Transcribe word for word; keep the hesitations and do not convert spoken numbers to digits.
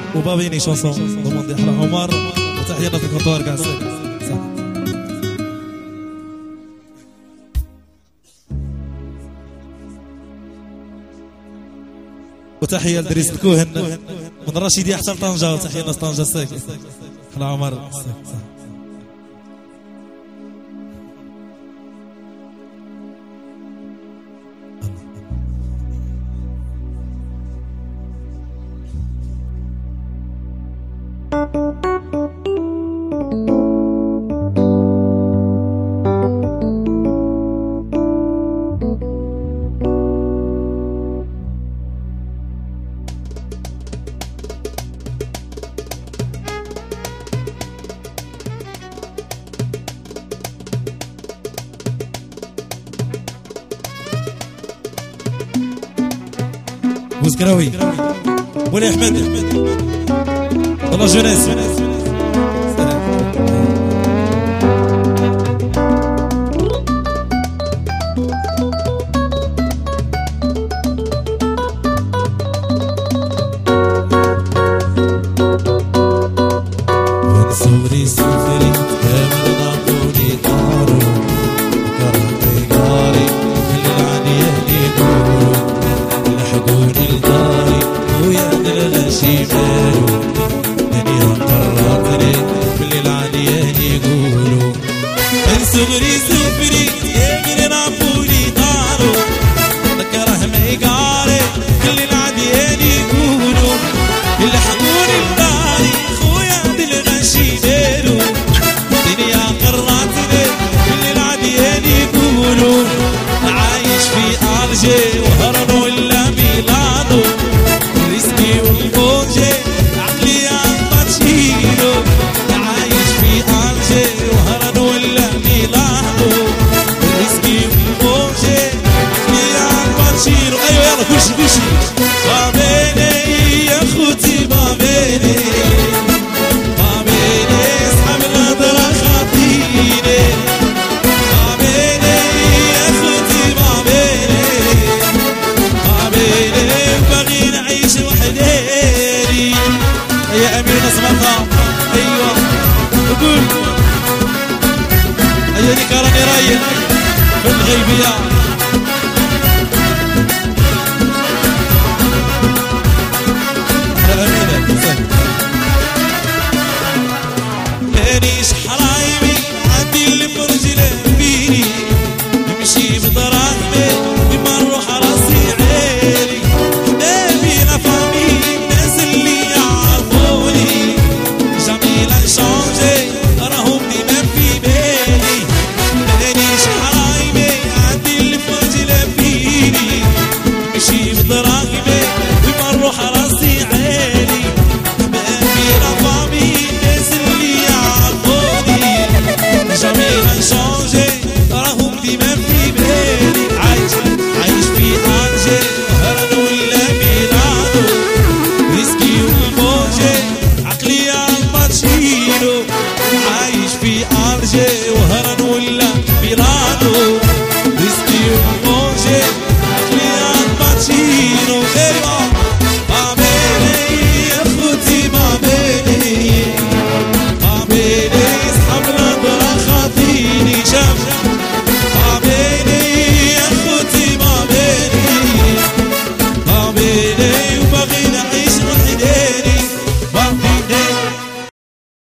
وبابيني شونسون ضمن دي حلا عمر وتحية في الكونتوار كاع وتحية لدريس الكوهن من الرشيدية حتى لطنجة وتحية لناس طنجة الساكن حلا عمر بوزكراوي ولي احمد والله جونيس سوري سوري كامل نعطوني دارو كرهتي قاري اللي العاني اهلي دورو لحقوني لداري ويا الغشي مالو دنيا قررتني باللي العاني اهلي يقولوا من صغري سفري كامل نعطوني دارو كره ما يقاري اللي العاني اهلي يقولوا لحقوني لداري خويا بالغشي مالو دنيا قررتني باللي العاني اهلي يقولوا عايش في أرجي وهرب ولا ميلانو ريسكي والموجي عقلي عالباتشينو عايش في أرجي وهرب ولا ميلانو ريسكي والموجي عقلي عالباتشينو أيوة يلا كوشي كوشي بابيني يا خوتي بابيني بابيني اصحاب الهضرة خاطيني يا أمير نصمتها أيوة قول أيوني كراني رايح في الغيبية